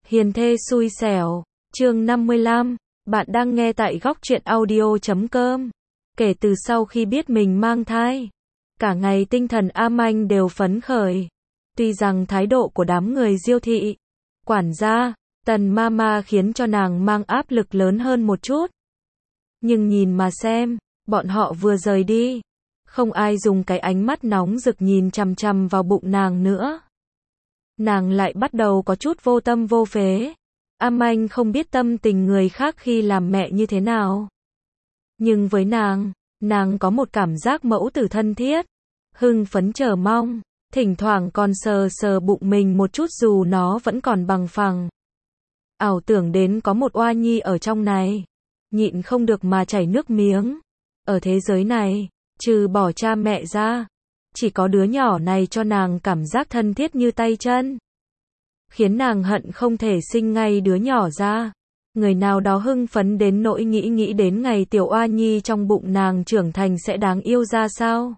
Hiền thê xui xẻo, chương 55, bạn đang nghe tại góc truyện audio.com. Kể từ sau khi biết mình mang thai, cả ngày tinh thần A Manh đều phấn khởi. Tuy rằng thái độ của đám người Diêu thị, quản gia, Tần Mama khiến cho nàng mang áp lực lớn hơn một chút. Nhưng nhìn mà xem, bọn họ vừa rời đi, không ai dùng cái ánh mắt nóng rực nhìn chằm chằm vào bụng nàng nữa. Nàng lại bắt đầu có chút vô tâm vô phế. A Manh không biết tâm tình người khác khi làm mẹ như thế nào. Nhưng với nàng có một cảm giác mẫu tử thân thiết, hưng phấn chờ mong, thỉnh thoảng còn sờ sờ bụng mình một chút dù nó vẫn còn bằng phẳng. Ảo tưởng đến có một oa nhi ở trong này, nhịn không được mà chảy nước miếng. Ở thế giới này, trừ bỏ cha mẹ ra, chỉ có đứa nhỏ này cho nàng cảm giác thân thiết như tay chân, khiến nàng hận không thể sinh ngay đứa nhỏ ra. Người nào đó hưng phấn đến nỗi nghĩ đến ngày tiểu oa nhi trong bụng nàng trưởng thành sẽ đáng yêu ra sao,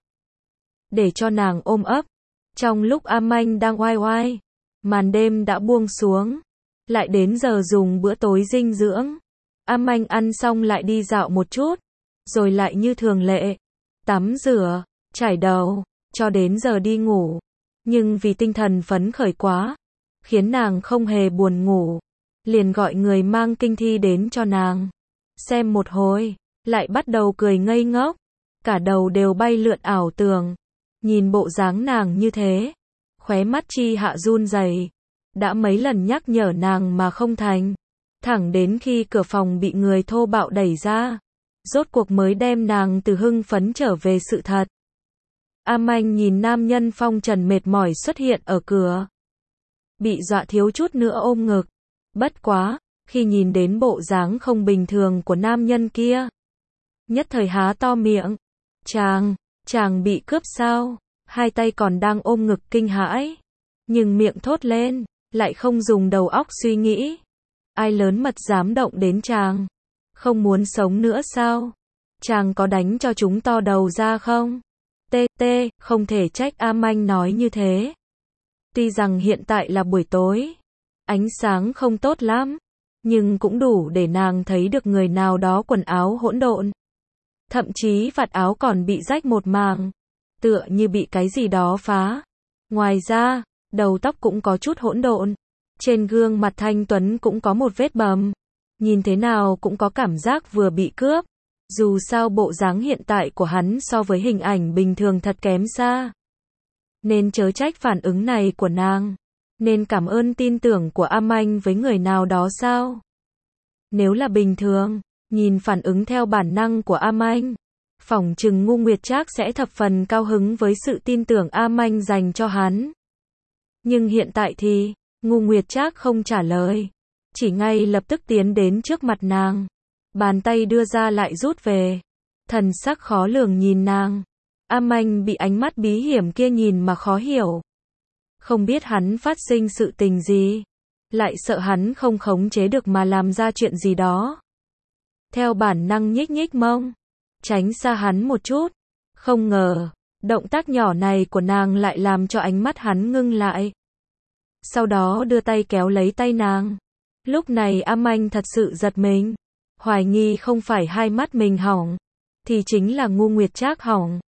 để cho nàng ôm ấp. Trong lúc A Manh đang oai oai, màn đêm đã buông xuống, lại đến giờ dùng bữa tối dinh dưỡng. A Manh ăn xong lại đi dạo một chút, rồi lại như thường lệ, tắm rửa, chải đầu, cho đến giờ đi ngủ. Nhưng vì tinh thần phấn khởi quá, khiến nàng không hề buồn ngủ, liền gọi người mang kinh thi đến cho nàng. Xem một hồi, lại bắt đầu cười ngây ngốc, cả đầu đều bay lượn ảo tưởng. Nhìn bộ dáng nàng như thế, khóe mắt Chi Hạ run rẩy, đã mấy lần nhắc nhở nàng mà không thành. Thẳng đến khi cửa phòng bị người thô bạo đẩy ra, rốt cuộc mới đem nàng từ hưng phấn trở về sự thật. A Manh nhìn nam nhân phong trần mệt mỏi xuất hiện ở cửa, bị dọa thiếu chút nữa ôm ngực. Bất quá, khi nhìn đến bộ dáng không bình thường của nam nhân kia, nhất thời há to miệng. Chàng bị cướp sao? Hai tay còn đang ôm ngực kinh hãi, nhưng miệng thốt lên, lại không dùng đầu óc suy nghĩ. Ai lớn mật dám động đến chàng? Không muốn sống nữa sao? Chàng có đánh cho chúng to đầu ra không? Không thể trách A Manh nói như thế. Tuy rằng hiện tại là buổi tối, ánh sáng không tốt lắm, nhưng cũng đủ để nàng thấy được người nào đó quần áo hỗn độn. Thậm chí vạt áo còn bị rách một mảng, tựa như bị cái gì đó phá. Ngoài ra, đầu tóc cũng có chút hỗn độn. Trên gương mặt thanh tuấn cũng có một vết bầm. Nhìn thế nào cũng có cảm giác vừa bị cướp. Dù sao bộ dáng hiện tại của hắn so với hình ảnh bình thường thật kém xa. Nên chớ trách phản ứng này của nàng. Nên cảm ơn tin tưởng của A Manh với người nào đó sao? Nếu là bình thường, nhìn phản ứng theo bản năng của A Manh, phỏng chừng Ngu Nguyệt Trác sẽ thập phần cao hứng với sự tin tưởng A Manh dành cho hắn. Nhưng hiện tại thì, Ngu Nguyệt Trác không trả lời, chỉ ngay lập tức tiến đến trước mặt nàng, bàn tay đưa ra lại rút về, thần sắc khó lường nhìn nàng. A Manh bị ánh mắt bí hiểm kia nhìn mà khó hiểu. Không biết hắn phát sinh sự tình gì, lại sợ hắn không khống chế được mà làm ra chuyện gì đó. Theo bản năng nhích mông, tránh xa hắn một chút. Không ngờ, động tác nhỏ này của nàng lại làm cho ánh mắt hắn ngưng lại. Sau đó đưa tay kéo lấy tay nàng. Lúc này A Manh thật sự giật mình, hoài nghi không phải hai mắt mình hỏng, thì chính là Ngu Nguyệt Trác hỏng.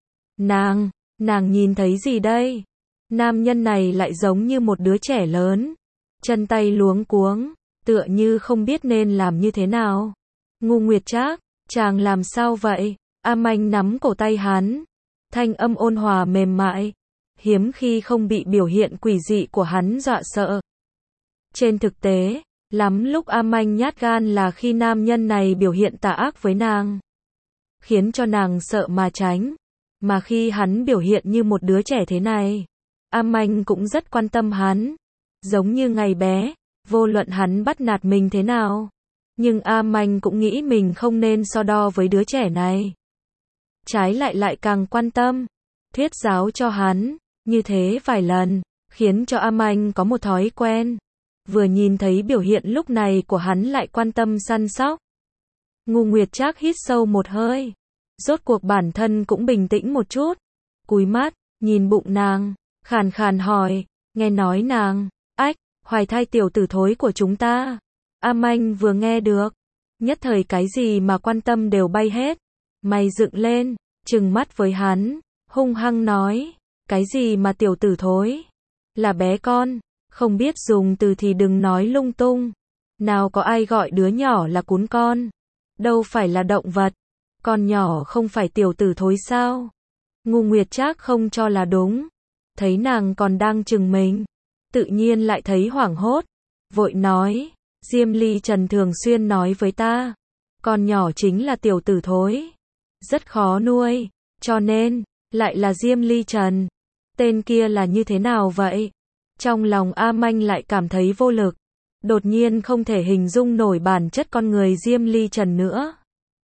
Nàng nhìn thấy gì đây? Nam nhân này lại giống như một đứa trẻ lớn, chân tay luống cuống, tựa như không biết nên làm như thế nào. Ngu Nguyệt Trác, chàng làm sao vậy? A Manh nắm cổ tay hắn, thanh âm ôn hòa mềm mại, hiếm khi không bị biểu hiện quỷ dị của hắn dọa sợ. Trên thực tế, lắm lúc A Manh nhát gan là khi nam nhân này biểu hiện tà ác với nàng, khiến cho nàng sợ mà tránh. Mà khi hắn biểu hiện như một đứa trẻ thế này, A Manh cũng rất quan tâm hắn. Giống như ngày bé, vô luận hắn bắt nạt mình thế nào, nhưng A Manh cũng nghĩ mình không nên so đo với đứa trẻ này. Trái lại càng quan tâm, thuyết giáo cho hắn, như thế vài lần, khiến cho A Manh có một thói quen. Vừa nhìn thấy biểu hiện lúc này của hắn lại quan tâm săn sóc. Ngu Nguyệt Trác hít sâu một hơi, rốt cuộc bản thân cũng bình tĩnh một chút, cúi mắt, nhìn bụng nàng, khàn khàn hỏi, nghe nói nàng, Hoài thai tiểu tử thối của chúng ta. A Manh vừa nghe được, nhất thời cái gì mà quan tâm đều bay hết. Mày dựng lên, trừng mắt với hắn, hung hăng nói, cái gì mà tiểu tử thối? Là bé con, không biết dùng từ thì đừng nói lung tung. Nào có ai gọi đứa nhỏ là cún con? Đâu phải là động vật. Con nhỏ không phải tiểu tử thối sao? Ngô Nguyệt Trác không cho là đúng. Thấy nàng còn đang chừng mình, tự nhiên lại thấy hoảng hốt. Vội nói, Diêm Ly Trần thường xuyên nói với ta, con nhỏ chính là tiểu tử thối. Rất khó nuôi, cho nên, lại là Diêm Ly Trần. Tên kia là như thế nào vậy? Trong lòng A Manh lại cảm thấy vô lực. Đột nhiên không thể hình dung nổi bản chất con người Diêm Ly Trần nữa.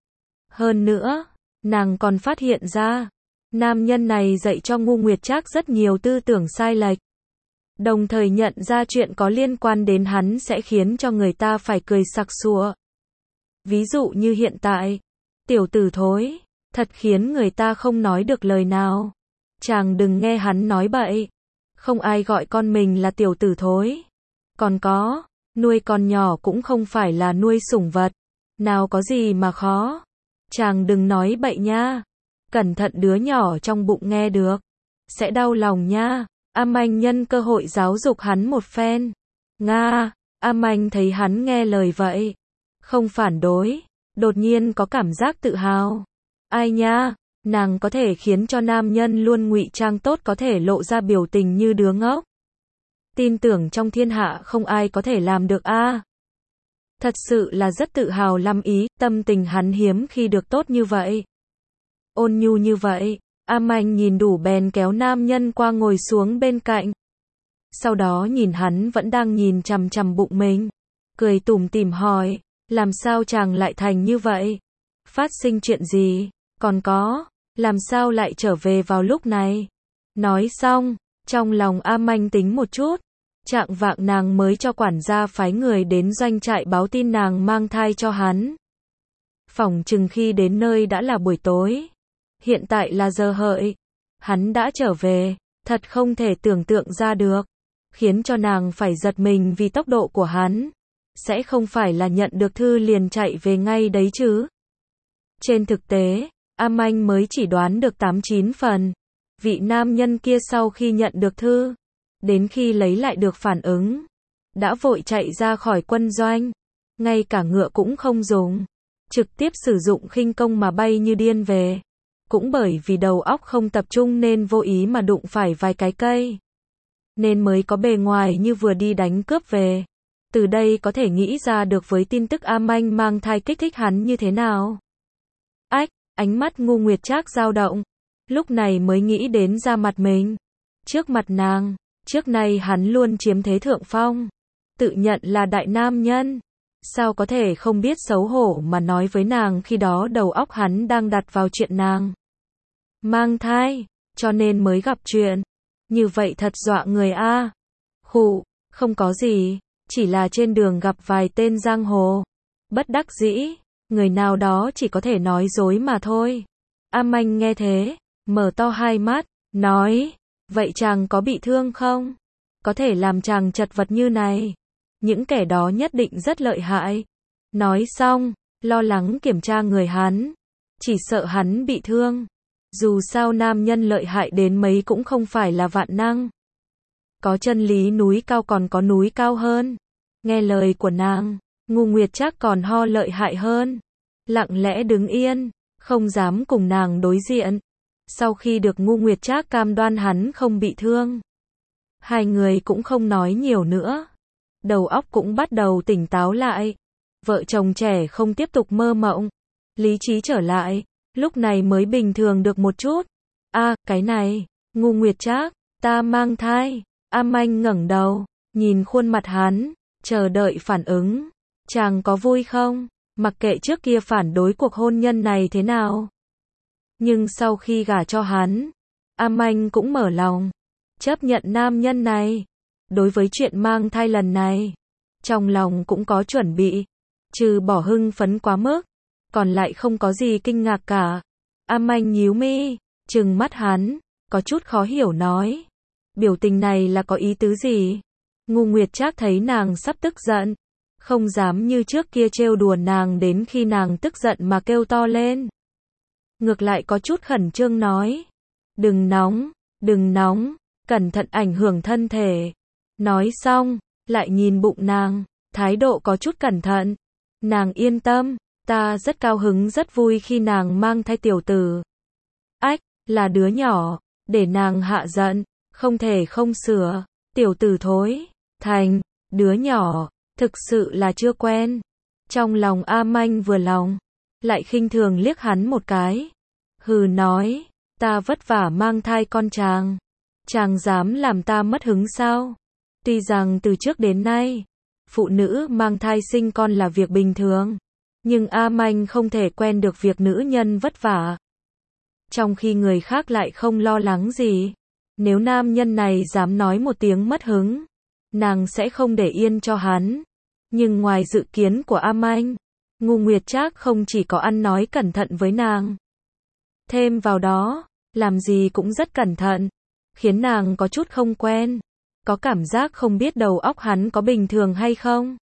Hơn nữa, nàng còn phát hiện ra, nam nhân này dạy cho Ngô Nguyệt Trác rất nhiều tư tưởng sai lệch. Đồng thời nhận ra chuyện có liên quan đến hắn sẽ khiến cho người ta phải cười sặc sụa. Ví dụ như hiện tại, tiểu tử thối, thật khiến người ta không nói được lời nào. Chàng đừng nghe hắn nói bậy. Không ai gọi con mình là tiểu tử thối. Còn có, nuôi con nhỏ cũng không phải là nuôi sủng vật. Nào có gì mà khó. Chàng đừng nói bậy nha. Cẩn thận đứa nhỏ trong bụng nghe được. Sẽ đau lòng nha. A Manh nhân cơ hội giáo dục hắn một phen. Nga, A Manh thấy hắn nghe lời vậy. Không phản đối. Đột nhiên có cảm giác tự hào. Ai nha, nàng có thể khiến cho nam nhân luôn ngụy trang tốt có thể lộ ra biểu tình như đứa ngốc. Tin tưởng trong thiên hạ không ai có thể làm được a. Thật sự là rất tự hào lắm ý, tâm tình hắn hiếm khi được tốt như vậy. Ôn nhu như vậy, A Manh nhìn đủ bèn kéo nam nhân qua ngồi xuống bên cạnh. Sau đó nhìn hắn vẫn đang nhìn chằm chằm bụng mình. Cười tủm tỉm hỏi, làm sao chàng lại thành như vậy? Phát sinh chuyện gì? Còn có, làm sao lại trở về vào lúc này? Nói xong, trong lòng A Manh tính một chút. Chạng vạng nàng mới cho quản gia phái người đến doanh trại báo tin nàng mang thai cho hắn. Phỏng chừng khi đến nơi đã là buổi tối. Hiện tại là giờ hợi. Hắn đã trở về, thật không thể tưởng tượng ra được. Khiến cho nàng phải giật mình vì tốc độ của hắn. Sẽ không phải là nhận được thư liền chạy về ngay đấy chứ. Trên thực tế, A Manh mới chỉ đoán được 8-9 phần. Vị nam nhân kia sau khi nhận được thư, đến khi lấy lại được phản ứng, đã vội chạy ra khỏi quân doanh. Ngay cả ngựa cũng không dùng. Trực tiếp sử dụng khinh công mà bay như điên về. Cũng bởi vì đầu óc không tập trung nên vô ý mà đụng phải vài cái cây. Nên mới có bề ngoài như vừa đi đánh cướp về. Từ đây có thể nghĩ ra được với tin tức A Manh mang thai kích thích hắn như thế nào. Ách, ánh mắt Ngô Nguyệt Trác dao động. Lúc này mới nghĩ đến ra mặt mình. Trước mặt nàng, trước nay hắn luôn chiếm thế thượng phong. Tự nhận là đại nam nhân. Sao có thể không biết xấu hổ mà nói với nàng khi đó đầu óc hắn đang đặt vào chuyện nàng mang thai, cho nên mới gặp chuyện. Như vậy thật dọa người a. Khụ, không có gì, chỉ là trên đường gặp vài tên giang hồ. Bất đắc dĩ, người nào đó chỉ có thể nói dối mà thôi. A Manh nghe thế, mở to hai mắt, nói, vậy chàng có bị thương không? Có thể làm chàng chật vật như này. Những kẻ đó nhất định rất lợi hại. Nói xong, lo lắng kiểm tra người hắn. Chỉ sợ hắn bị thương. Dù sao nam nhân lợi hại đến mấy cũng không phải là vạn năng. Có chân lý núi cao còn có núi cao hơn. Nghe lời của nàng, Ngô Nguyệt Trác còn ho lợi hại hơn. Lặng lẽ đứng yên, không dám cùng nàng đối diện. Sau khi được Ngô Nguyệt Trác cam đoan hắn không bị thương, hai người cũng không nói nhiều nữa. Đầu óc cũng bắt đầu tỉnh táo lại. Vợ chồng trẻ không tiếp tục mơ mộng. Lý trí trở lại, lúc này mới bình thường được một chút. A, cái này, Ngô Nguyệt Trác, ta mang thai. A Manh ngẩng đầu, nhìn khuôn mặt hắn, chờ đợi phản ứng. Chàng có vui không? Mặc kệ trước kia phản đối cuộc hôn nhân này thế nào. Nhưng sau khi gả cho hắn, A Manh cũng mở lòng. Chấp nhận nam nhân này. Đối với chuyện mang thai lần này, trong lòng cũng có chuẩn bị. Trừ bỏ hưng phấn quá mức, còn lại không có gì kinh ngạc cả. A Manh nhíu mi, trừng mắt hắn, có chút khó hiểu nói. Biểu tình này là có ý tứ gì? Ngô Nguyệt Trác thấy nàng sắp tức giận, không dám như trước kia trêu đùa nàng đến khi nàng tức giận mà kêu to lên. Ngược lại có chút khẩn trương nói, đừng nóng, cẩn thận ảnh hưởng thân thể. Nói xong, lại nhìn bụng nàng, thái độ có chút cẩn thận. Nàng yên tâm, ta rất cao hứng rất vui khi nàng mang thai tiểu tử. Ách, là đứa nhỏ, để nàng hạ giận, không thể không sửa, tiểu tử thối, thành, đứa nhỏ, thực sự là chưa quen. Trong lòng A Manh vừa lòng, lại khinh thường liếc hắn một cái. Hừ nói, ta vất vả mang thai con chàng dám làm ta mất hứng sao? Tuy rằng từ trước đến nay, phụ nữ mang thai sinh con là việc bình thường, nhưng A Manh không thể quen được việc nữ nhân vất vả. Trong khi người khác lại không lo lắng gì, nếu nam nhân này dám nói một tiếng mất hứng, nàng sẽ không để yên cho hắn. Nhưng ngoài dự kiến của A Manh, Ngô Nguyệt Trác không chỉ có ăn nói cẩn thận với nàng, thêm vào đó, làm gì cũng rất cẩn thận, khiến nàng có chút không quen, có cảm giác không biết đầu óc hắn có bình thường hay không.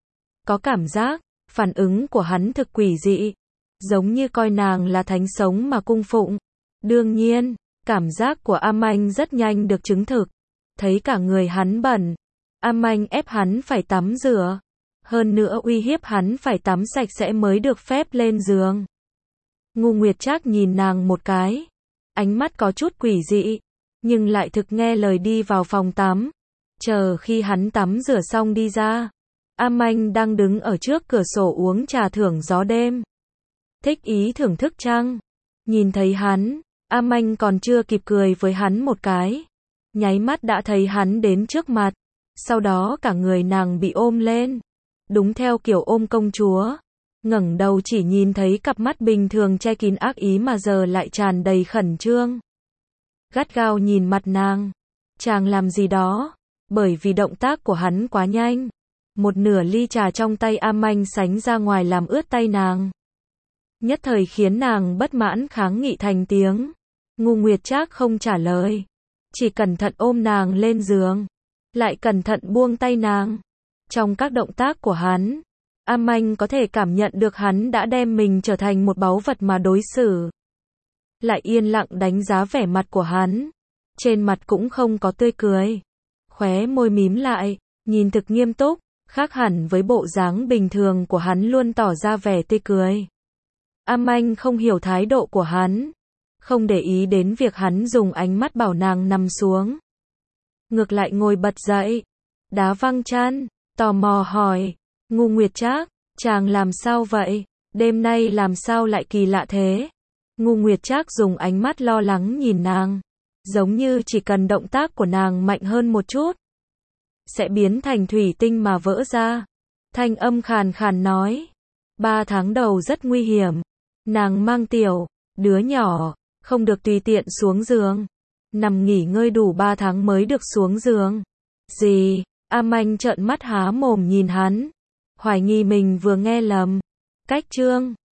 Có cảm giác, phản ứng của hắn thực quỷ dị, giống như coi nàng là thánh sống mà cung phụng. Đương nhiên, cảm giác của A Manh rất nhanh được chứng thực, thấy cả người hắn bẩn, A Manh ép hắn phải tắm rửa, hơn nữa uy hiếp hắn phải tắm sạch sẽ mới được phép lên giường. Ngô Nguyệt Trác nhìn nàng một cái, ánh mắt có chút quỷ dị, nhưng lại thực nghe lời đi vào phòng tắm. Chờ khi hắn tắm rửa xong đi ra, A Manh đang đứng ở trước cửa sổ uống trà thưởng gió đêm. Thích ý thưởng thức trăng. Nhìn thấy hắn, A Manh còn chưa kịp cười với hắn một cái, nháy mắt đã thấy hắn đến trước mặt, sau đó cả người nàng bị ôm lên, đúng theo kiểu ôm công chúa. Ngẩng đầu chỉ nhìn thấy cặp mắt bình thường che kín ác ý mà giờ lại tràn đầy khẩn trương. Gắt gao nhìn mặt nàng. Chàng làm gì đó? Bởi vì động tác của hắn quá nhanh, một nửa ly trà trong tay A Manh sánh ra ngoài làm ướt tay nàng. Nhất thời khiến nàng bất mãn kháng nghị thành tiếng. Ngô Nguyệt Trác không trả lời, chỉ cẩn thận ôm nàng lên giường, lại cẩn thận buông tay nàng. Trong các động tác của hắn, A Manh có thể cảm nhận được hắn đã đem mình trở thành một báu vật mà đối xử. Lại yên lặng đánh giá vẻ mặt của hắn, trên mặt cũng không có tươi cười, khóe môi mím lại, nhìn thực nghiêm túc, khác hẳn với bộ dáng bình thường của hắn luôn tỏ ra vẻ tươi cười. A Manh không hiểu thái độ của hắn, không để ý đến việc hắn dùng ánh mắt bảo nàng nằm xuống. Ngược lại ngồi bật dậy, đá văng chăn, tò mò hỏi, Ngô Nguyệt Trác, chàng làm sao vậy? Đêm nay làm sao lại kỳ lạ thế? Ngô Nguyệt Trác dùng ánh mắt lo lắng nhìn nàng, giống như chỉ cần động tác của nàng mạnh hơn một chút, sẽ biến thành thủy tinh mà vỡ ra. Thanh âm khàn khàn nói, 3 tháng đầu rất nguy hiểm, nàng mang tiểu, đứa nhỏ, không được tùy tiện xuống giường, nằm nghỉ ngơi đủ 3 tháng mới được xuống giường. Gì? A Manh trợn mắt há mồm nhìn hắn, hoài nghi mình vừa nghe lầm. Cách chương